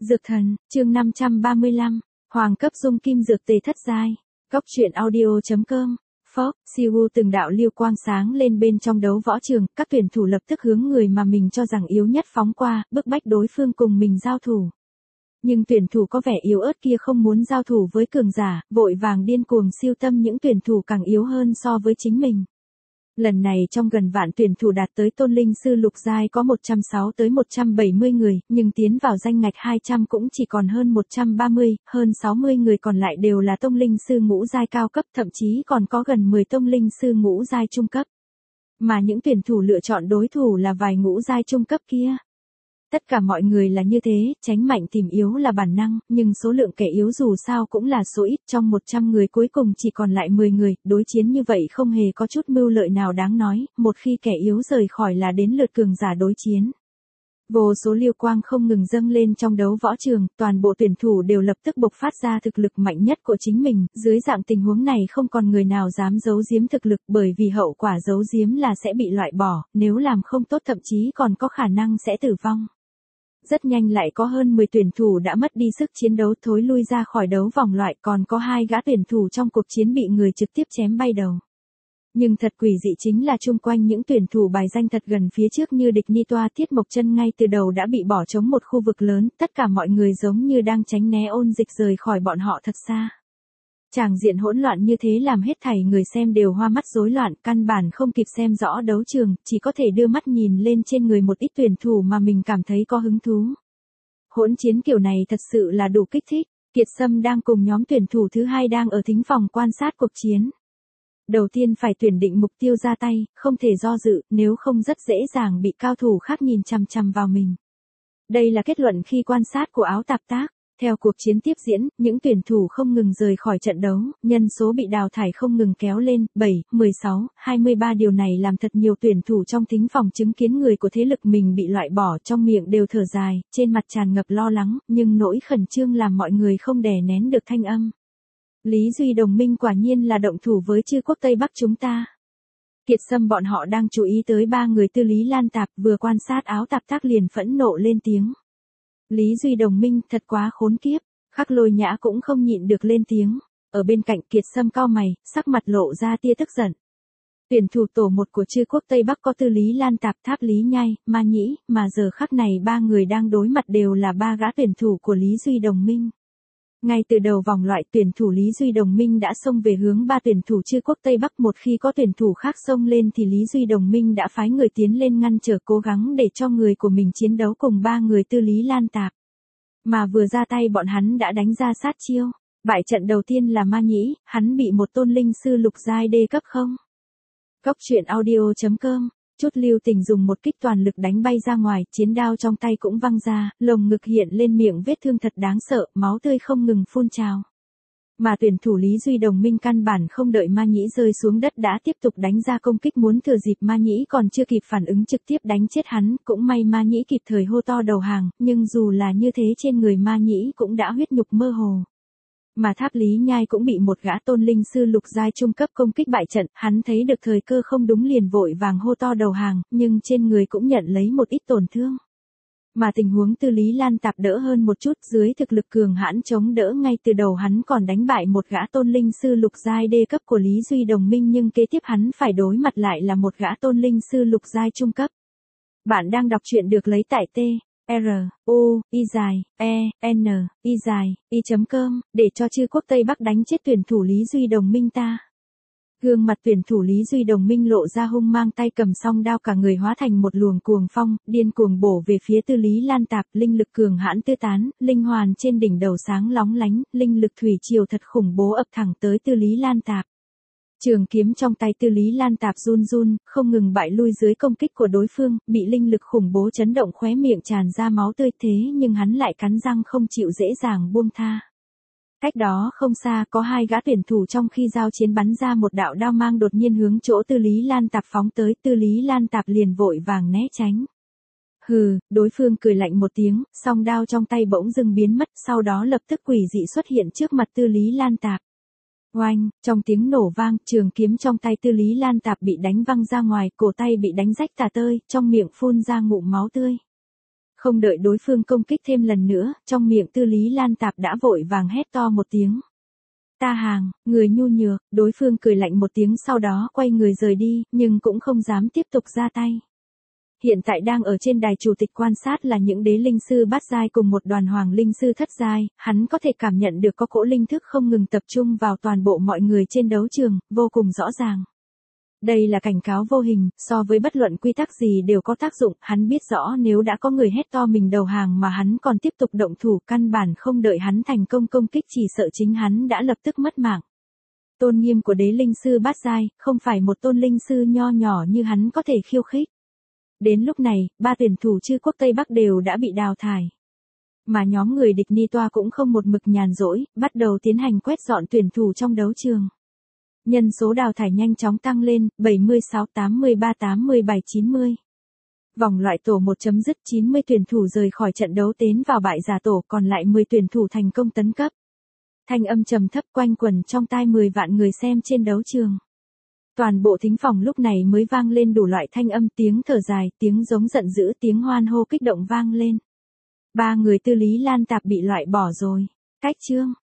Dược thần, chương 535, Hoàng cấp dung kim dược tề thất giai. Góc truyện audio.com. Fox, Siwu từng đạo lưu quang sáng lên bên trong đấu võ trường, các tuyển thủ lập tức hướng người mà mình cho rằng yếu nhất phóng qua, bức bách đối phương cùng mình giao thủ. Nhưng tuyển thủ có vẻ yếu ớt kia không muốn giao thủ với cường giả, vội vàng điên cuồng siêu tâm những tuyển thủ càng yếu hơn so với chính mình. Lần này trong gần vạn tuyển thủ đạt tới tôn linh sư lục giai có 106 tới 170 người, nhưng tiến vào danh ngạch 200 cũng chỉ còn hơn 130, hơn 60 người còn lại đều là tông linh sư ngũ giai cao cấp, thậm chí còn có gần 10 tông linh sư ngũ giai trung cấp. Mà những tuyển thủ lựa chọn đối thủ là vài ngũ giai trung cấp kia. Tất cả mọi người là như thế, tránh mạnh tìm yếu là bản năng, nhưng số lượng kẻ yếu dù sao cũng là số ít, trong 100 người cuối cùng chỉ còn lại 10 người, đối chiến như vậy không hề có chút mưu lợi nào đáng nói, một khi kẻ yếu rời khỏi là đến lượt cường giả đối chiến. Vô số liêu quang không ngừng dâng lên trong đấu võ trường, toàn bộ tuyển thủ đều lập tức bộc phát ra thực lực mạnh nhất của chính mình, dưới dạng tình huống này không còn người nào dám giấu giếm thực lực bởi vì hậu quả giấu giếm là sẽ bị loại bỏ, nếu làm không tốt thậm chí còn có khả năng sẽ tử vong. Rất nhanh lại có hơn 10 tuyển thủ đã mất đi sức chiến đấu thối lui ra khỏi đấu vòng loại, còn có 2 gã tuyển thủ trong cuộc chiến bị người trực tiếp chém bay đầu. Nhưng thật quỷ dị chính là chung quanh những tuyển thủ bài danh thật gần phía trước như địch Ni Toa Tiết Mộc Chân ngay từ đầu đã bị bỏ trống một khu vực lớn, tất cả mọi người giống như đang tránh né ôn dịch rời khỏi bọn họ thật xa. Tràng diện hỗn loạn như thế làm hết thảy người xem đều hoa mắt rối loạn, căn bản không kịp xem rõ đấu trường, chỉ có thể đưa mắt nhìn lên trên người một ít tuyển thủ mà mình cảm thấy có hứng thú. Hỗn chiến kiểu này thật sự là đủ kích thích. Kiệt Sâm đang cùng nhóm tuyển thủ thứ hai đang ở thính phòng quan sát cuộc chiến. Đầu tiên phải tuyển định mục tiêu ra tay, không thể do dự, nếu không rất dễ dàng bị cao thủ khác nhìn chằm chằm vào mình. Đây là kết luận khi quan sát của Áo Tạp Tác. Theo cuộc chiến tiếp diễn, những tuyển thủ không ngừng rời khỏi trận đấu, nhân số bị đào thải không ngừng kéo lên, 7, 16, 23 điều này làm thật nhiều tuyển thủ trong thính phòng chứng kiến người của thế lực mình bị loại bỏ, trong miệng đều thở dài, trên mặt tràn ngập lo lắng, nhưng nỗi khẩn trương làm mọi người không đè nén được thanh âm. Lý Duy đồng minh quả nhiên là động thủ với Chư Quốc Tây Bắc chúng ta. Kiệt Sâm bọn họ đang chú ý tới 3 người Tư Lý Lan Tạp, vừa quan sát Áo Tạp Tác liền phẫn nộ lên tiếng. Lý Duy đồng minh thật quá khốn kiếp, Khắc Lôi Nhã cũng không nhịn được lên tiếng. Ở bên cạnh Kiệt Sâm cau mày, sắc mặt lộ ra tia tức giận. Tuyển thủ tổ 1 của Chư Quốc Tây Bắc có Tư Lý Lan Tạp, Tháp Lý Nhai, Ma Nhĩ, mà giờ khắc này 3 người đang đối mặt đều là 3 gã tuyển thủ của Lý Duy đồng minh. Ngay từ đầu vòng loại, tuyển thủ Lý Duy đồng minh đã xông về hướng 3 tuyển thủ Chư Quốc Tây Bắc, một khi có tuyển thủ khác xông lên thì Lý Duy đồng minh đã phái người tiến lên ngăn trở, cố gắng để cho người của mình chiến đấu cùng 3 người Tư Lý Lan Tạp. Mà vừa ra tay bọn hắn đã đánh ra sát chiêu. Bại trận đầu tiên là Ma Nhĩ, hắn bị một tôn linh sư lục giai D cấp không. Góc truyện audio.com. Chút lưu tình dùng một kích toàn lực đánh bay ra ngoài, chiến đao trong tay cũng văng ra, lồng ngực hiện lên miệng vết thương thật đáng sợ, máu tươi không ngừng phun trào. Mà tuyển thủ Lý Duy đồng minh căn bản không đợi Ma Nhĩ rơi xuống đất đã tiếp tục đánh ra công kích muốn thừa dịp Ma Nhĩ còn chưa kịp phản ứng trực tiếp đánh chết hắn, cũng may Ma Nhĩ kịp thời hô to đầu hàng, nhưng dù là như thế trên người Ma Nhĩ cũng đã huyết nhục mơ hồ. Mà Tháp Lý Nhai cũng bị một gã tôn linh sư lục giai trung cấp công kích bại trận, hắn thấy được thời cơ không đúng liền vội vàng hô to đầu hàng, nhưng trên người cũng nhận lấy một ít tổn thương. Mà tình huống Tư Lý Lan Tạp đỡ hơn một chút, dưới thực lực cường hãn chống đỡ ngay từ đầu hắn còn đánh bại một gã tôn linh sư lục giai D cấp của Lý Duy đồng minh, nhưng kế tiếp hắn phải đối mặt lại là một gã tôn linh sư lục giai trung cấp. Bạn đang đọc truyện được lấy tại truyenI.com, để cho Chư Quốc Tây Bắc đánh chết tuyển thủ Lý Duy đồng minh ta. Gương mặt tuyển thủ Lý Duy đồng minh lộ ra hung mang, tay cầm song đao cả người hóa thành một luồng cuồng phong, điên cuồng bổ về phía Tư Lý Lan Tạp, linh lực cường hãn tứ tán, linh hoàn trên đỉnh đầu sáng lóng lánh, linh lực thủy triều thật khủng bố ập thẳng tới Tư Lý Lan Tạp. Trường kiếm trong tay Tư Lý Lan Tạp run run, không ngừng bại lui dưới công kích của đối phương, bị linh lực khủng bố chấn động khóe miệng tràn ra máu tươi, thế nhưng hắn lại cắn răng không chịu dễ dàng buông tha. Cách đó không xa có 2 gã tuyển thủ trong khi giao chiến bắn ra một đạo đao mang đột nhiên hướng chỗ Tư Lý Lan Tạp phóng tới, Tư Lý Lan Tạp liền vội vàng né tránh. Hừ, đối phương cười lạnh một tiếng, song đao trong tay bỗng dưng biến mất, sau đó lập tức quỷ dị xuất hiện trước mặt Tư Lý Lan Tạp. Oanh, trong tiếng nổ vang, trường kiếm trong tay Tư Lý Lan Tạp bị đánh văng ra ngoài, cổ tay bị đánh rách tả tơi, trong miệng phun ra ngụm máu tươi. Không đợi đối phương công kích thêm lần nữa, trong miệng Tư Lý Lan Tạp đã vội vàng hét to một tiếng. Ta hàng, người nhu nhược, đối phương cười lạnh một tiếng sau đó quay người rời đi, nhưng cũng không dám tiếp tục ra tay. Hiện tại đang ở trên đài chủ tịch quan sát là những đế linh sư bát giai cùng một đoàn hoàng linh sư thất giai, hắn có thể cảm nhận được có cỗ linh thức không ngừng tập trung vào toàn bộ mọi người trên đấu trường, vô cùng rõ ràng. Đây là cảnh cáo vô hình, so với bất luận quy tắc gì đều có tác dụng, hắn biết rõ nếu đã có người hét to mình đầu hàng mà hắn còn tiếp tục động thủ, căn bản không đợi hắn thành công công kích chỉ sợ chính hắn đã lập tức mất mạng. Tôn nghiêm của đế linh sư bát giai, không phải một tôn linh sư nho nhỏ như hắn có thể khiêu khích. Đến lúc này, 3 tuyển thủ chư quốc Tây Bắc đều đã bị đào thải. Mà nhóm người địch Ni Toa cũng không một mực nhàn rỗi, bắt đầu tiến hành quét dọn tuyển thủ trong đấu trường. Nhân số đào thải nhanh chóng tăng lên, 76, 83, 87, 90. Vòng loại tổ 1 chấm dứt, 90 tuyển thủ rời khỏi trận đấu tiến vào bại giả tổ, còn lại 10 tuyển thủ thành công tấn cấp. Thanh âm trầm thấp quanh quẩn trong tai 10 vạn người xem trên đấu trường. Toàn bộ thính phòng lúc này mới vang lên đủ loại thanh âm, tiếng thở dài, tiếng giống giận dữ, tiếng hoan hô kích động vang lên. 3 người Tư Lý Lan Tạp bị loại bỏ rồi. Cách chương.